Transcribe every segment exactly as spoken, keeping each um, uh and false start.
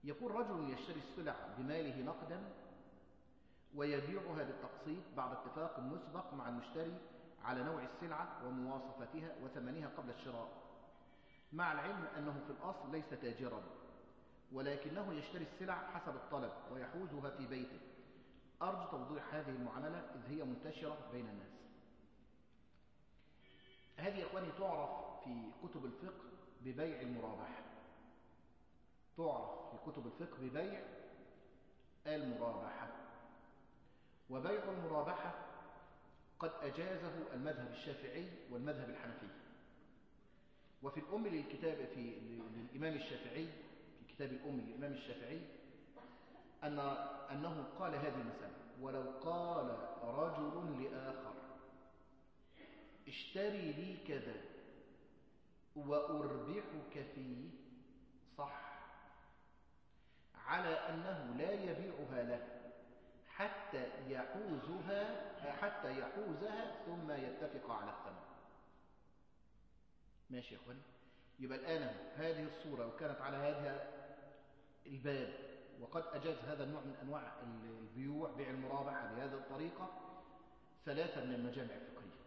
يقول رجل يشتري السلع بماله نقدا ويبيعها بالتقسيط بعد اتفاق مسبق مع المشتري على نوع السلعة ومواصفتها وثمنها قبل الشراء، مع العلم أنه في الأصل ليس تاجرا، ولكنه يشتري السلع حسب الطلب ويحوزها في بيته. أرجو توضيح هذه المعاملة إذ هي منتشرة بين الناس. هذه يا إخواني تعرف في كتب الفقه ببيع المرابحة، تعرف في كتب الفقه ببيع المرابحة. وبيع المرابحة قد أجازه المذهب الشافعي والمذهب الحنفي. وفي الأم للكتاب في للإمام الشافعي، في كتاب الأم للإمام الشافعي أن أنه قال هذه المسألة: ولو قال رجل لآخر اشتري لي كذا وأربحك فيه، صح، على أنه لا يبيعها له حتى يحوزها حتى يحوزها ثم يتفق على الثمن. ماشي يا اخواني؟ يبقى الآن هذه الصورة لو كانت على هذا الباب وقد أجاز هذا النوع من أنواع البيوع، بيع المرابحة بهذه الطريقة، ثلاثة من المجامع الفقهية،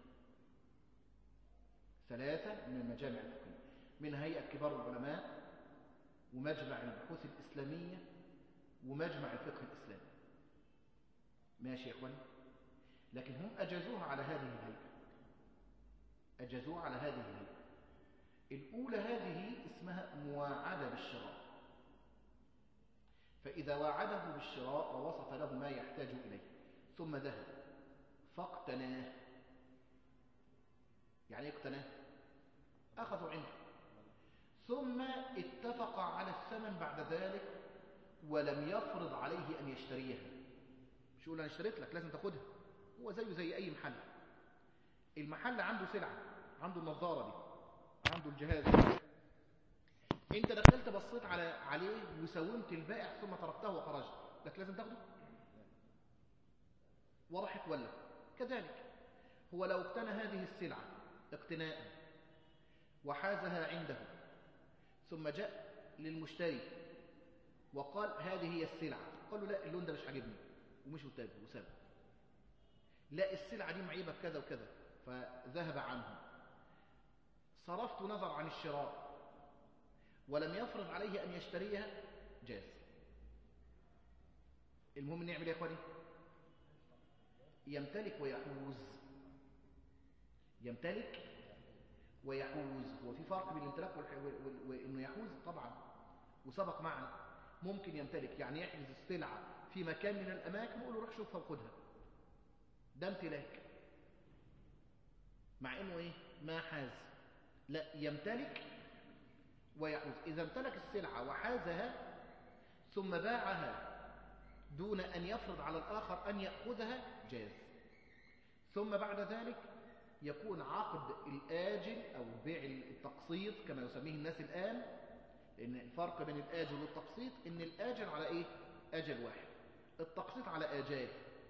ثلاثة من المجامع الفقهية، من هيئة كبار العلماء ومجمع البحوث الإسلامية ومجمع الفقه الإسلامي. ماشي يا اخواني؟ لكن هم أجازوها على هذه الهيئة، أجازوها على هذه الهيئة. الأولى هذه اسمها مواعدة بالشراء، فإذا واعده بالشراء ووصف له ما يحتاج إليه ثم ذهب فاقتناه. يعني ايه اقتناه؟ أخذوا عنده ثم اتفق على الثمن بعد ذلك ولم يفرض عليه أن يشتريها. مش يقول أنا اشتريت لك لازم تاخدها، هو زيه زي أي محل. المحل عنده سلعة، عنده النظارة دي، عنده الجهاز ده. انت دخلت بصيت على عليه وساومت البائع ثم تركته وخرجت، لك لازم تاخده؟ وضحت ولا؟ كذلك هو لو اقتنى هذه السلعة اقتناء وحازها عنده ثم جاء للمشتري وقال هذه هي السلعة، قال له لا اللون ده مش عاجبني ومش وتاب وساب، لا السلعة دي معيبة بكذا وكذا، فذهب عنه. صرفت نظر عن الشراء ولم يفرض عليه أن يشتريها، جاز. المهم نعمل ايه يا اخواني؟ يمتلك ويحوز، يمتلك ويحوز. هو في فرق بين الامتلاك وانه يحوز طبعا، وسبق معنا. ممكن يمتلك يعني يحجز السلعة في مكان من الأماكن ويقول له روح شوفها وخدها، ده امتلاك، مع انه ايه؟ ما حاز. لا، يمتلك ويحوز. إذا امتلك السلعة وحازها ثم باعها دون أن يفرض على الآخر أن يأخذها، جاز. ثم بعد ذلك يكون عقد الآجل أو بيع التقسيط كما يسميه الناس الآن، لأن الفرق بين الآجل والتقسيط إن الآجل على إيه؟ أجل واحد، التقسيط على آجال،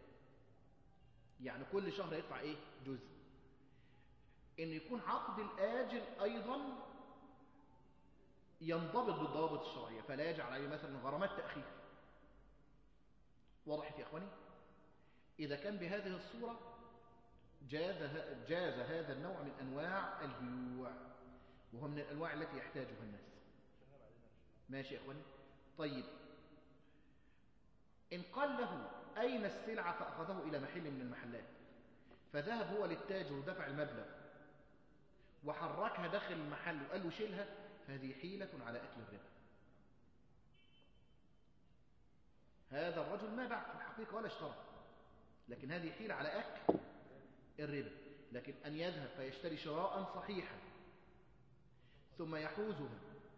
يعني كل شهر يدفع إيه؟ جزء. إن يكون عقد الآجل أيضا ينضبط بالضوابط الشرعية، فلا يجعل عليه مثلا غرامات تأخير. وضحت يا أخواني؟ إذا كان بهذه الصورة جاز, جاز هذا النوع من أنواع البيوع، وهو من الأنواع التي يحتاجها الناس. ماشي يا أخواني؟ طيب، إن قال له أين السلعة فأخذه إلى محل من المحلات، فذهب هو للتاجر ودفع المبلغ وحركها داخل المحل وقال له شيلها، هذه حيلة على أكل الربا. هذا الرجل ما باع في الحقيقة ولا اشترى، لكن هذه حيلة على أكل الربا. لكن أن يذهب فيشتري شراء صحيحا ثم يحوزها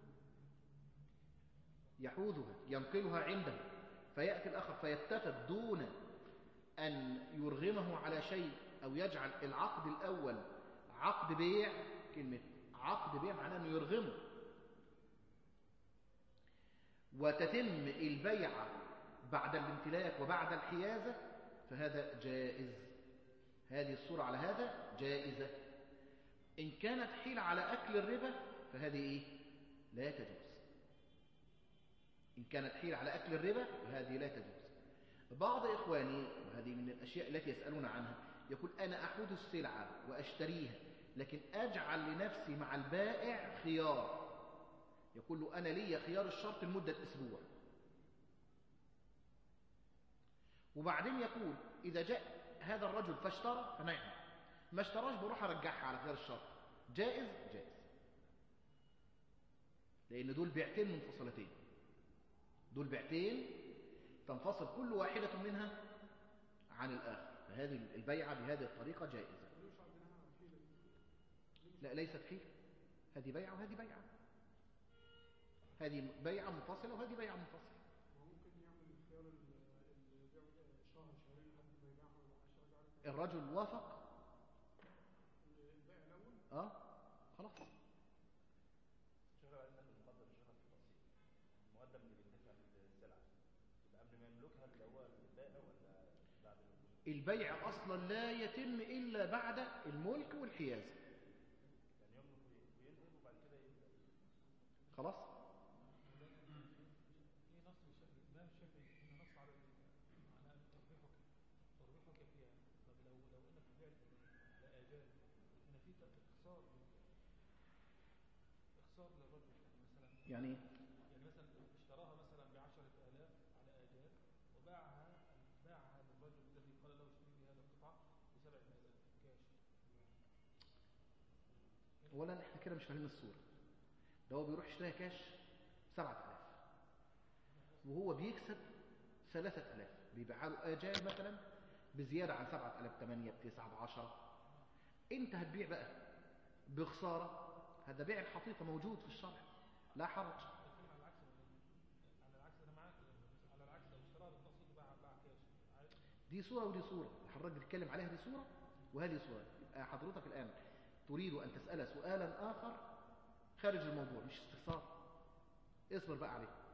يحوزها ينقلها عنده، فيأتي الآخر فيتفق دون أن يرغمه على شيء أو يجعل العقد الأول عقد بيع. كلمة عقد بيع معناه أنه يرغمه، وتتم البيعة بعد الامتلاك وبعد الحيازة، فهذا جائز. هذه الصورة على هذا جائزة. إن كانت حيلة على أكل الربا فهذه إيه؟ لا تجوز. إن كانت حيلة على أكل الربا هذه لا تجوز. بعض إخواني، وهذه من الأشياء التي يسألون عنها، يقول أنا أحوز السلعة وأشتريها لكن أجعل لنفسي مع البائع خيار، يقول له أنا لي خيار الشرط لمدة أسبوع، وبعدين يقول إذا جاء هذا الرجل فاشترى فنعم، ما اشتراش بروح أرجعها على خيار الشرط. جائز؟ جائز، لأن دول بيعتين منفصلتين، دول بيعتين تنفصل كل واحدة منها عن الآخر، فهذه البيعة بهذه الطريقة جائزة. لا ليست حيلة، هذه بيعة وهذه بيعة، هذه بيعة منفصلة وهذه بيعة منفصلة. الرجل وافق اه خلاص. شغل عايز نقدم مقدم الشغل في التفصيل، المقدم اللي بيدفع للسلعه يبقى قبل ما يملكها اللي هو البائع ولا بعد الملك؟ البيع اصلا لا يتم الا بعد الملك والحيازه، يعني يملك وينقل وبعد كده يبدا خلاص. في نص الامام الشافعي ان نص على على تربيحك تربيحك فيها. طب لو لو انك بعت على اجال هنا في اخسار اخسار للرجل، يعني مثلا يعني ايه؟ يعني مثلا اشتراها مثلا ب عشرة آلاف على اجال وباعها باعها للرجل الذي قال له اشتري لي هذه القطعه ب سبعمائة آلاف كاش. اولا احنا كده مش فاهمين الصوره، ده هو بيروح يشتريها كاش سبعة آلاف وهو بيكسب ثلاثة آلاف، بيبيعها له آجال مثلا بزيادة عن سبعة آلاف، ثمانية، بتسعة، بعشرة. انت هتبيع بقى بخسارة، هذا بيع الحقيقة موجود في الشرع لا حرج. بتكلم على العكس، على العكس انا معاك، على العكس لو اشتراها بالتقسيط وباع باع كاش عادي. دي صورة ودي صورة، حضرتك بتتكلم عليها دي صورة وهذه صورة. يبقى حضرتك الآن تريد أن تسأل سؤالا آخر خارج الموضوع مش استفسار، اصبر بقى عليه.